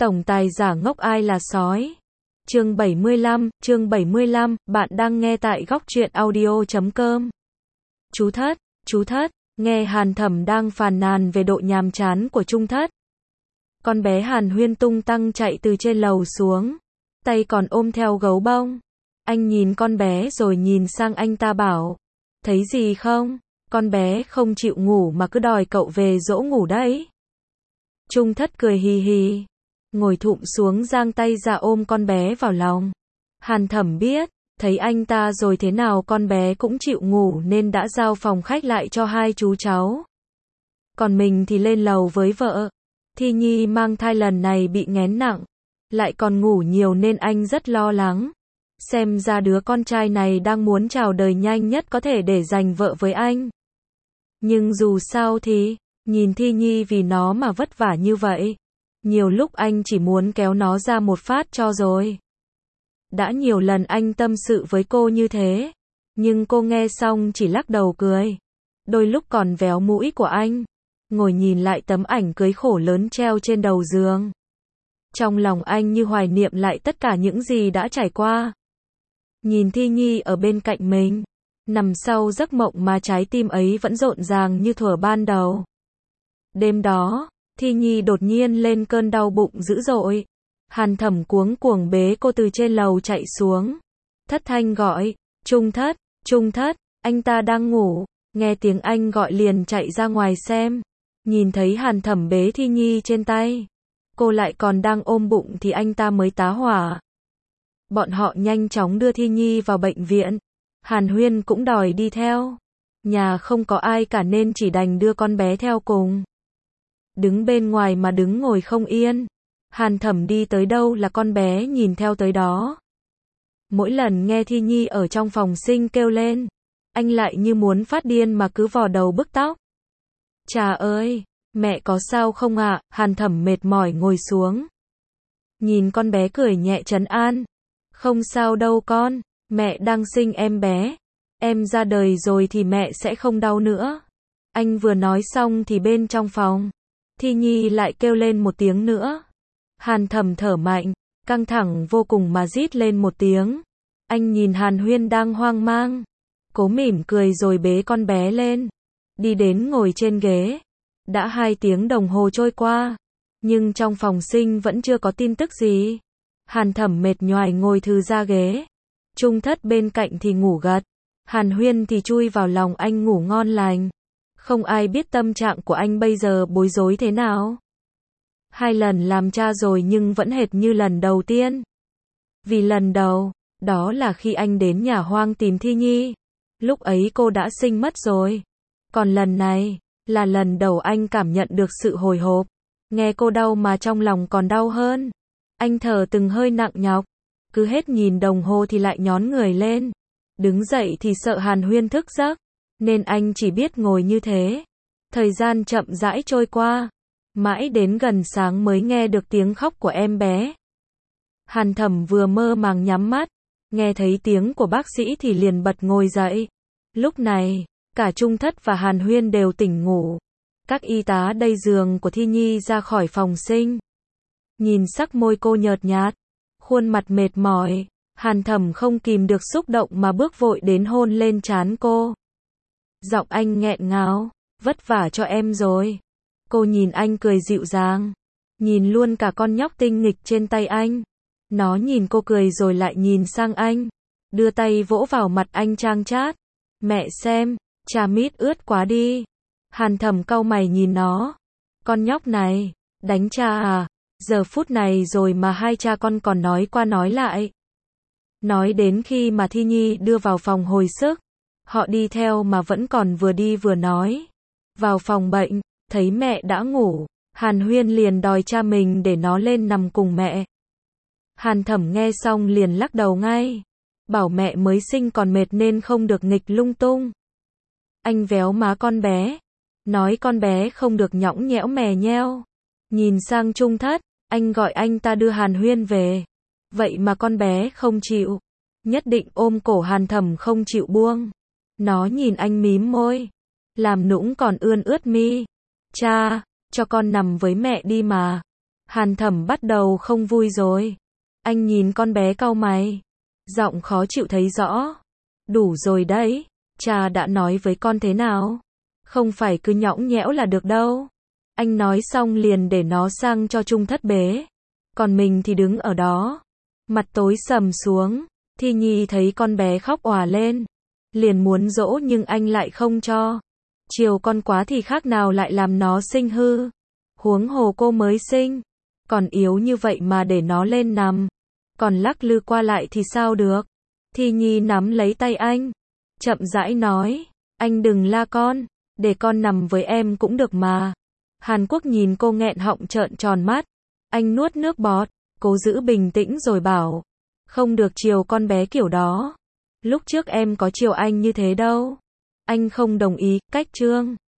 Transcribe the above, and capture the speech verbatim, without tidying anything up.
Tổng tài giả ngốc ai là sói. Chương bảy mươi lăm, chương bảy mươi lăm, bạn đang nghe tại góc truyện audio chấm com. Chú Thất, chú Thất, nghe Hàn Thẩm đang phàn nàn về độ nhàm chán của Trung Thất. Con bé Hàn Huyên tung tăng chạy từ trên lầu xuống, tay còn ôm theo gấu bông. Anh nhìn con bé rồi nhìn sang anh ta bảo, thấy gì không? Con bé không chịu ngủ mà cứ đòi cậu về dỗ ngủ đấy. Trung Thất cười hì hì, ngồi thụp xuống giang tay ra ôm con bé vào lòng. Hàn Thẩm biết, thấy anh ta rồi thế nào con bé cũng chịu ngủ nên đã giao phòng khách lại cho hai chú cháu. Còn mình thì lên lầu với vợ. Thi Nhi mang thai lần này bị nghén nặng, lại còn ngủ nhiều nên anh rất lo lắng. Xem ra đứa con trai này đang muốn chào đời nhanh nhất có thể để giành vợ với anh. Nhưng dù sao thì, nhìn Thi Nhi vì nó mà vất vả như vậy. Nhiều lúc anh chỉ muốn kéo nó ra một phát cho rồi. Đã nhiều lần anh tâm sự với cô như thế, nhưng cô nghe xong chỉ lắc đầu cười. Đôi lúc còn véo mũi của anh, ngồi nhìn lại tấm ảnh cưới khổ lớn treo trên đầu giường. Trong lòng anh như hoài niệm lại tất cả những gì đã trải qua. Nhìn Thi Nhi ở bên cạnh mình, nằm sau giấc mộng mà trái tim ấy vẫn rộn ràng như thuở ban đầu. Đêm đó, Thi Nhi đột nhiên lên cơn đau bụng dữ dội. Hàn Thẩm cuống cuồng bế cô từ trên lầu chạy xuống. Thất thanh gọi, Trung Thất, Trung Thất, anh ta đang ngủ. Nghe tiếng anh gọi liền chạy ra ngoài xem. Nhìn thấy Hàn Thẩm bế Thi Nhi trên tay, cô lại còn đang ôm bụng thì anh ta mới tá hỏa. Bọn họ nhanh chóng đưa Thi Nhi vào bệnh viện. Hàn Huyên cũng đòi đi theo. Nhà không có ai cả nên chỉ đành đưa con bé theo cùng. Đứng bên ngoài mà đứng ngồi không yên. Hàn Thẩm đi tới đâu là con bé nhìn theo tới đó. Mỗi lần nghe Thi Nhi ở trong phòng sinh kêu lên, anh lại như muốn phát điên mà cứ vò đầu bứt tóc. Chà ơi, mẹ có sao không ạ? À? Hàn Thẩm mệt mỏi ngồi xuống. Nhìn con bé cười nhẹ trấn an. Không sao đâu con, mẹ đang sinh em bé. Em ra đời rồi thì mẹ sẽ không đau nữa. Anh vừa nói xong thì bên trong phòng, Thi Nhi lại kêu lên một tiếng nữa. Hàn Thẩm thở mạnh, căng thẳng vô cùng mà rít lên một tiếng. Anh nhìn Hàn Huyên đang hoang mang, cố mỉm cười rồi bế con bé lên, đi đến ngồi trên ghế. Đã hai tiếng đồng hồ trôi qua, nhưng trong phòng sinh vẫn chưa có tin tức gì. Hàn Thẩm mệt nhoài ngồi thư ra ghế. Trung Thất bên cạnh thì ngủ gật. Hàn Huyên thì chui vào lòng anh ngủ ngon lành. Không ai biết tâm trạng của anh bây giờ bối rối thế nào. Hai lần làm cha rồi nhưng vẫn hệt như lần đầu tiên. Vì lần đầu, đó là khi anh đến nhà hoang tìm Thi Nhi. Lúc ấy cô đã sinh mất rồi. Còn lần này, là lần đầu anh cảm nhận được sự hồi hộp. Nghe cô đau mà trong lòng còn đau hơn. Anh thở từng hơi nặng nhọc. Cứ hết nhìn đồng hồ thì lại nhón người lên. Đứng dậy thì sợ Hàn Huyên thức giấc. Nên anh chỉ biết ngồi như thế. Thời gian chậm rãi trôi qua. Mãi đến gần sáng mới nghe được tiếng khóc của em bé. Hàn Thẩm vừa mơ màng nhắm mắt, nghe thấy tiếng của bác sĩ thì liền bật ngồi dậy. Lúc này, cả Trung Thất và Hàn Huyên đều tỉnh ngủ. Các y tá đẩy giường của Thi Nhi ra khỏi phòng sinh. Nhìn sắc môi cô nhợt nhạt, khuôn mặt mệt mỏi, Hàn Thẩm không kìm được xúc động mà bước vội đến hôn lên trán cô. Giọng anh nghẹn ngào, vất vả cho em rồi. Cô nhìn anh cười dịu dàng, nhìn luôn cả con nhóc tinh nghịch trên tay anh. Nó nhìn cô cười rồi lại nhìn sang anh, đưa tay vỗ vào mặt anh trang chát. Mẹ xem, cha mít ướt quá đi. Hàn Thẩm cau mày nhìn nó. Con nhóc này, đánh cha à? Giờ phút này rồi mà hai cha con còn nói qua nói lại. Nói đến khi mà Thi Nhi đưa vào phòng hồi sức, họ đi theo mà vẫn còn vừa đi vừa nói. Vào phòng bệnh, thấy mẹ đã ngủ, Hàn Huyên liền đòi cha mình để nó lên nằm cùng mẹ. Hàn Thẩm nghe xong liền lắc đầu ngay. Bảo mẹ mới sinh còn mệt nên không được nghịch lung tung. Anh véo má con bé, nói con bé không được nhõng nhẽo mè nheo. Nhìn sang Trung Thất, anh gọi anh ta đưa Hàn Huyên về. Vậy mà con bé không chịu, nhất định ôm cổ Hàn Thẩm không chịu buông. Nó nhìn anh mím môi, làm nũng còn ươn ướt mi. Cha, cho con nằm với mẹ đi mà. Hàn Thẩm bắt đầu không vui rồi. Anh nhìn con bé cau mày. Giọng khó chịu thấy rõ. Đủ rồi đấy. Cha đã nói với con thế nào? Không phải cứ nhõng nhẽo là được đâu. Anh nói xong liền để nó sang cho Trung Thất bế. Còn mình thì đứng ở đó. Mặt tối sầm xuống. Thi Nhi thấy con bé khóc òa lên. Liền muốn dỗ nhưng anh lại không cho. Chiều con quá thì khác nào lại làm nó sinh hư. Huống hồ cô mới sinh. Còn yếu như vậy mà để nó lên nằm. Còn lắc lư qua lại thì sao được. Thi Nhi nắm lấy tay anh. Chậm rãi nói. Anh đừng la con. Để con nằm với em cũng được mà. Hàn Quốc nhìn cô nghẹn họng trợn tròn mắt. Anh nuốt nước bọt. Cố giữ bình tĩnh rồi bảo. Không được chiều con bé kiểu đó. Lúc trước em có chiều anh như thế đâu. Anh không đồng ý, cách trương.